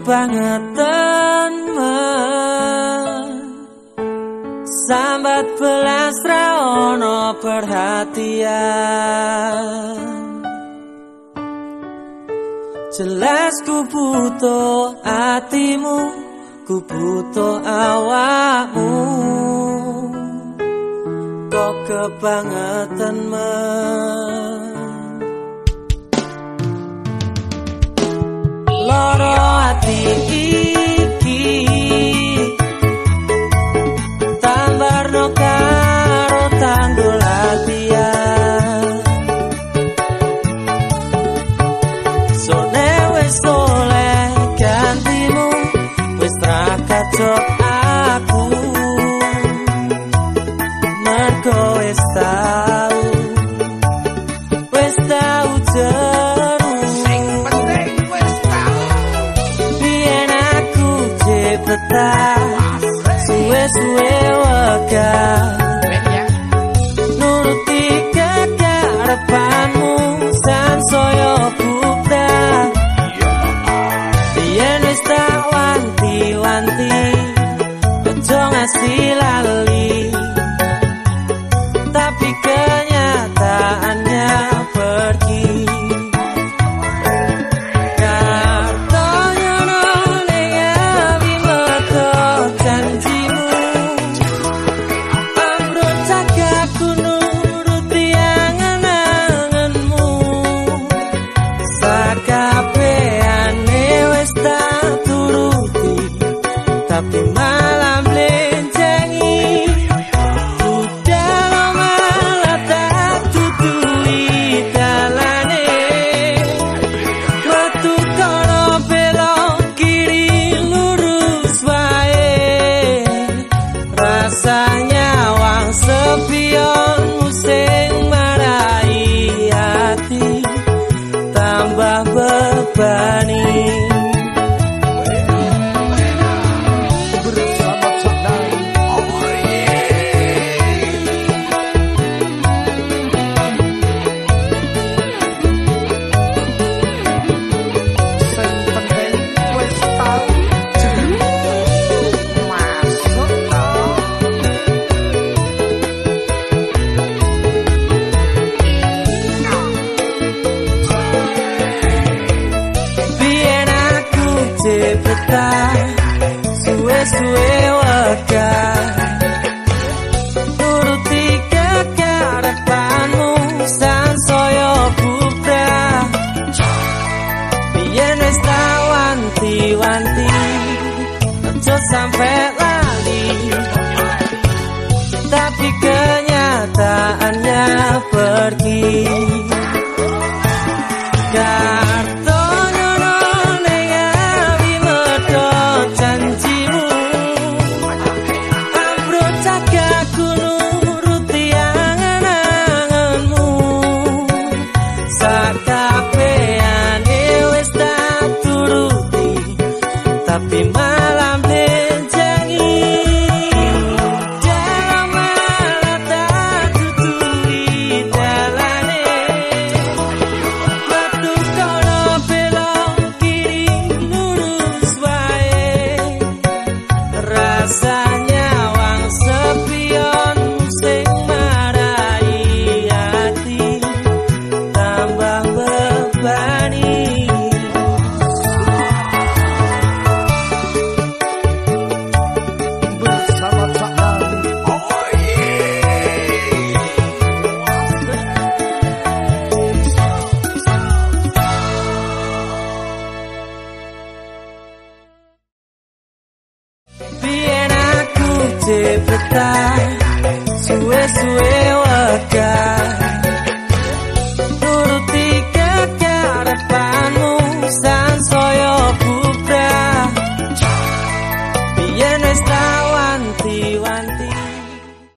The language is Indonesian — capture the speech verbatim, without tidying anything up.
kebangetan sambat belas ra ono perhatian. Jelas ku butuh hatimu, ku butuh awakmu. Kok kebangetan loro hati iki tambarno karo tanggul latihan. Sone wis oleh gantimu, wis ra kacok aku. Mergo wis tau, wis tau jeru. Sing penting wis tau. Biyen aku cepetan, suwe-suwe wegah. Nuruti kekarepanmu sansaya bubrah. Biyen wis tak wanti-wanti, ojo ngasih lali. Tapi kenyataannya pergi. Kartonya nolenya bimeto janjimu. Ambruk cagaku nuruti angen-angenmu. Sakabehane wis tak turuti, tapi malam mlencengi. Rasanya wang sepionmu sing marai hati tambah bebani. Cepetan, suwe-suwe wegah. Nuruti kekarepanmu sansaya bubrah. Biyen wis tak wanti-wanti, ojo sampe lali. Tapi kenyataannya pergi. Tapi malah